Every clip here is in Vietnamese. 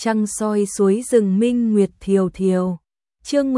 trăng soi suối rừng minh nguyệt thiều thiều. Chương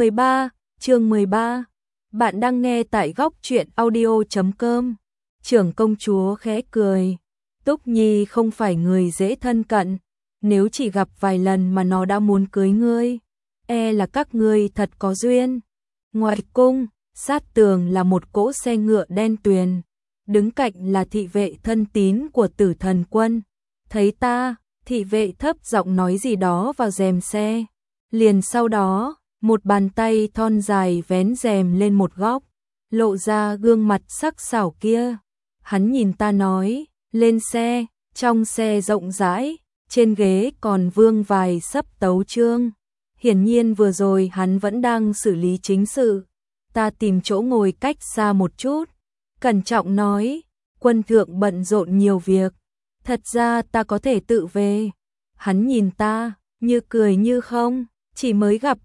13. Bạn đang nghe tại góc truyện audio.com. Trưởng công chúa khẽ cười. Túc Nhi không phải người dễ thân cận, nếu chỉ gặp vài lần mà nó đã muốn cưới ngươi, e là các ngươi thật có duyên. Ngoài cung, sát tường là một cỗ xe ngựa đen tuyền, đứng cạnh là thị vệ thân tín của Tử Thần Quân. Thấy ta, thị vệ thấp giọng nói gì đó vào rèm xe. Liền sau đó, một bàn tay thon dài vén rèm lên một góc, lộ ra gương mặt sắc sảo kia. Hắn nhìn ta nói, lên xe. Trong xe rộng rãi, trên ghế còn vương vài sấp tấu chương. Hiển nhiên vừa rồi hắn vẫn đang xử lý chính sự. Ta tìm chỗ ngồi cách xa một chút, cẩn trọng nói, quân thượng bận rộn nhiều việc, thật ra ta có thể tự về. Hắn nhìn ta, như cười như không, chỉ mới gặp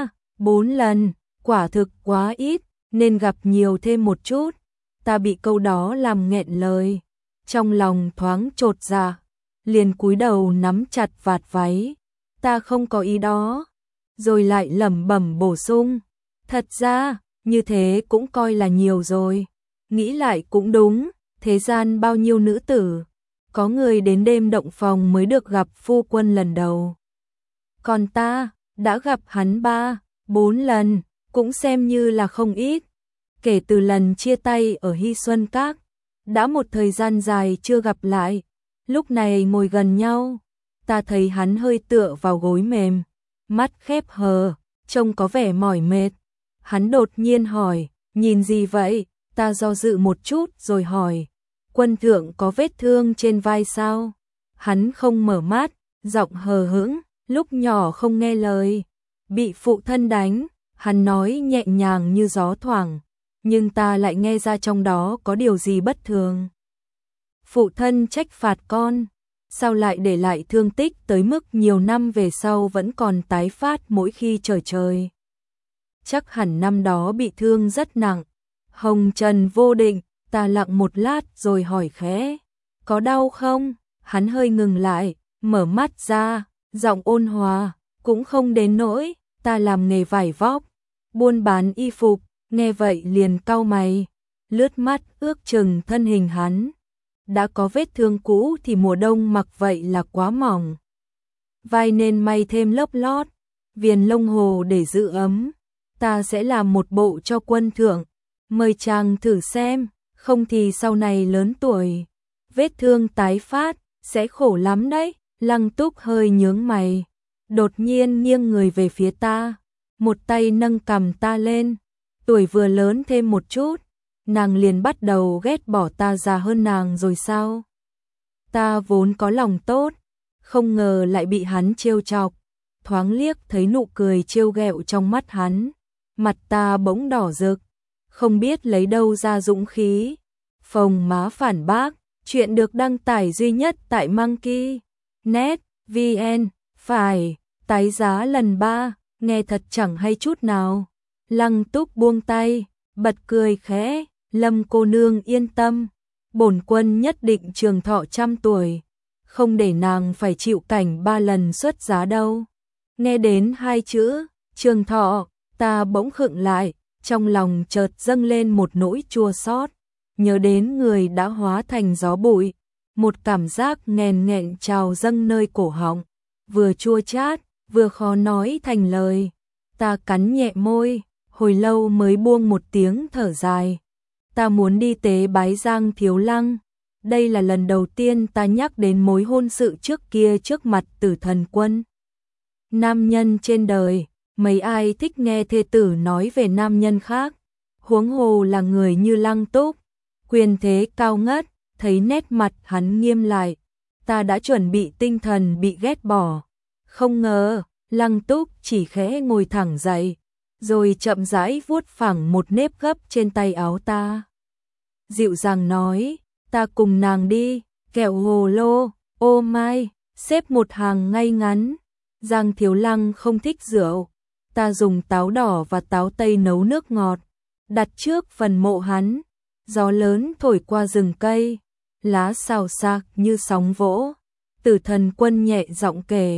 3-4 lần, quả thực quá ít, nên gặp nhiều thêm một chút. Ta bị câu đó làm nghẹn lời, trong lòng thoáng chột dạ, liền cúi đầu nắm chặt vạt váy. Ta không có ý đó, rồi lại lẩm bẩm bổ sung, thật ra, như thế cũng coi là nhiều rồi. Nghĩ lại cũng đúng, thế gian bao nhiêu nữ tử, có người đến đêm động phòng mới được gặp phu quân lần đầu. Còn ta, đã gặp hắn 3-4 lần, cũng xem như là không ít. Kể từ lần chia tay ở Hy Xuân Các, đã một thời gian dài chưa gặp lại. Lúc này ngồi gần nhau, ta thấy hắn hơi tựa vào gối mềm, mắt khép hờ, trông có vẻ mỏi mệt. Hắn đột nhiên hỏi, nhìn gì vậy? Ta do dự một chút rồi hỏi, quân thượng có vết thương trên vai sao? Hắn không mở mắt, giọng hờ hững, lúc nhỏ không nghe lời, bị phụ thân đánh. Hắn nói nhẹ nhàng như gió thoảng, nhưng ta lại nghe ra trong đó có điều gì bất thường. Phụ thân trách phạt con, sao lại để lại thương tích tới mức nhiều năm về sau vẫn còn tái phát mỗi khi trời trời. Chắc hẳn năm đó bị thương rất nặng. Hồng trần vô định. Ta lặng một lát rồi hỏi khẽ, có đau không? Hắn hơi ngừng lại, mở mắt ra, giọng ôn hòa, cũng không đến nỗi. Ta làm nghề vải vóc, buôn bán y phục. Nghe vậy liền cau mày, lướt mắt ước chừng thân hình hắn. Đã có vết thương cũ thì mùa đông mặc vậy là quá mỏng. Vai nên may thêm lớp lót, viền lông hồ để giữ ấm. Ta sẽ làm một bộ cho quân thượng, mời chàng thử xem, không thì sau này lớn tuổi, vết thương tái phát, sẽ khổ lắm đấy. Lăng Túc hơi nhướng mày, đột nhiên nghiêng người về phía ta, một tay nâng cằm ta lên. Tuổi vừa lớn thêm một chút, nàng liền bắt đầu ghét bỏ ta già hơn nàng rồi sao? Ta vốn có lòng tốt, không ngờ lại bị hắn trêu chọc. Thoáng liếc thấy nụ cười trêu ghẹo trong mắt hắn, mặt ta bỗng đỏ rực, không biết lấy đâu ra dũng khí. Phồng má phản bác, chuyện được đăng tải duy nhất tại Monkey.net vn, phải, tái giá lần 3, nghe thật chẳng hay chút nào. Lăng Túc buông tay, bật cười khẽ, Lâm cô nương yên tâm, bổn quân nhất định trường thọ 100 tuổi, không để nàng phải chịu cảnh 3 lần xuất giá đâu. Nghe đến 2 chữ, trường thọ, ta bỗng khựng lại, trong lòng chợt dâng lên một nỗi chua xót, nhớ đến người đã hóa thành gió bụi, một cảm giác nghèn nghẹn trào dâng nơi cổ họng, vừa chua chát, vừa khó nói thành lời. Ta cắn nhẹ môi, hồi lâu mới buông một tiếng thở dài. Ta muốn đi tế bái Giang Thiếu Lăng. Đây là lần đầu tiên ta nhắc đến mối hôn sự trước kia trước mặt Tử Thần Quân. Nam nhân trên đời, mấy ai thích nghe thê tử nói về nam nhân khác, huống hồ là người như Lăng Túc, quyền thế cao ngất. Thấy nét mặt hắn nghiêm lại, ta đã chuẩn bị tinh thần bị ghét bỏ. Không ngờ, Lăng Túc chỉ khẽ ngồi thẳng dậy, rồi chậm rãi vuốt phẳng một nếp gấp trên tay áo ta. Dịu dàng nói, ta cùng nàng đi, kẹo hồ lô, ô mai, xếp một hàng ngay ngắn. Giang Thiếu Lăng không thích rượu, ta dùng táo đỏ và táo tây nấu nước ngọt, đặt trước phần mộ hắn. Gió lớn thổi qua rừng cây, lá xào xạc như sóng vỗ. Tử Thần Quân nhẹ giọng kể,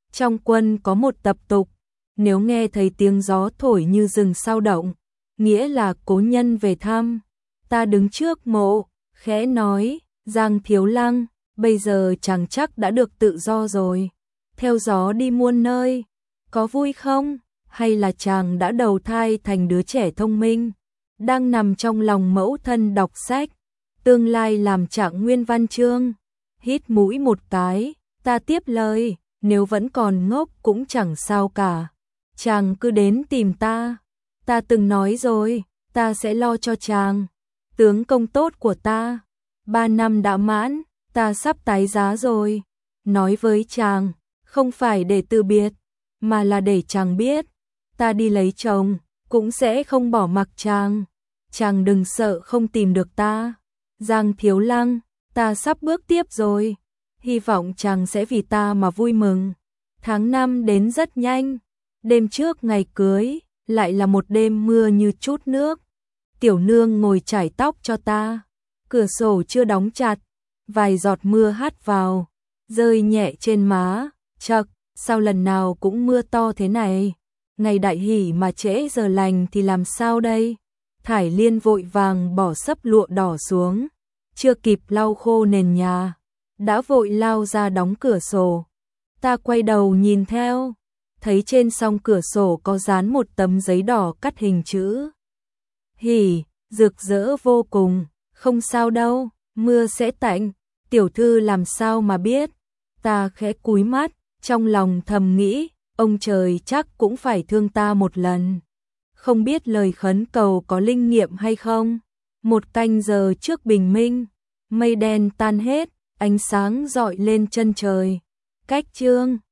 Trong quân có một tập tục, nếu nghe thấy tiếng gió thổi như rừng sao động, nghĩa là cố nhân về thăm. Ta đứng trước mộ, khẽ nói, Giang Thiếu Lăng, bây giờ chàng chắc đã được tự do rồi, theo gió đi muôn nơi, có vui không? Hay là chàng đã đầu thai thành đứa trẻ thông minh, đang nằm trong lòng mẫu thân đọc sách, tương lai làm Trạng Nguyên văn chương. Hít mũi một cái, ta tiếp lời, nếu vẫn còn ngốc cũng chẳng sao cả, chàng cứ đến tìm ta từng nói rồi, ta sẽ lo cho chàng. Tướng công tốt của ta, 3 năm đã mãn, ta sắp tái giá rồi. Nói với chàng, không phải để từ biệt, mà là để chàng biết, ta đi lấy chồng, cũng sẽ không bỏ mặc chàng. Chàng đừng sợ không tìm được ta. Giang Thiếu Lăng, ta sắp bước tiếp rồi, hy vọng chàng sẽ vì ta mà vui mừng. Tháng 5 đến rất nhanh, đêm trước ngày cưới, lại là một đêm mưa như chút nước. Tiểu nương ngồi chải tóc cho ta, cửa sổ chưa đóng chặt, vài giọt mưa hắt vào, rơi nhẹ trên má, chậc, sao lần nào cũng mưa to thế này, ngày đại hỷ mà trễ giờ lành thì làm sao đây? Thải Liên vội vàng bỏ xấp lụa đỏ xuống, chưa kịp lau khô nền nhà, đã vội lao ra đóng cửa sổ. Ta quay đầu nhìn theo, thấy trên song cửa sổ có dán một tấm giấy đỏ cắt hình chữ hỉ, rực rỡ vô cùng. Không sao đâu, mưa sẽ tạnh, tiểu thư làm sao mà biết. Ta khẽ cúi mắt, trong lòng thầm nghĩ, ông trời chắc cũng phải thương ta một lần. Không biết lời khấn cầu có linh nghiệm hay không. 1 canh giờ trước bình minh, mây đen tan hết, ánh sáng rọi lên chân trời. Cách chương